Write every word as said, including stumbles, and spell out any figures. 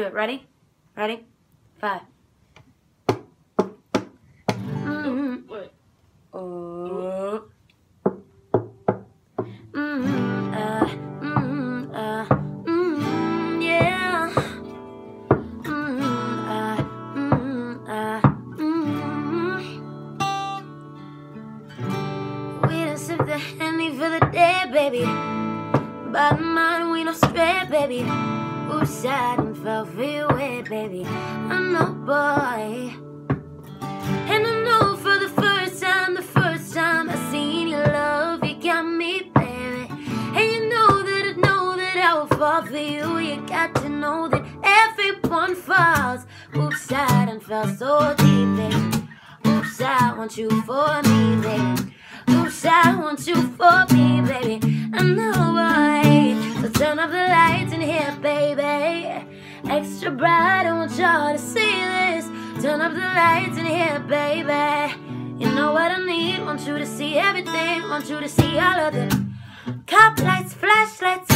Ready? Ready? Five. Mm-hmm. Wait. Oh. Mm-hmm. Uh, mm-hmm. Uh, mm-hmm. Yeah. Mm-hmm. Uh, mm-hmm. Uh, mm-hmm. We done sip the Henny for the day, baby. Bottom mind, we don't stray, baby. Ooh, sad and fell for your way, baby. I know, boy. And I know for the first time, the first time I seen your love, you got me, baby. And you know that I know that I will fall for you. You got to know that everyone falls. Oops, I done fell so deep, baby. Oops, I want you for me, baby. Oops, I want you for me, baby. I know, boy. So turn off the lights in here, baby. Extra bright, I want y'all to see this. Turn up the lights in here, baby. You know what I need. Want you to see everything. Want you to see all of the cop lights, flashlights,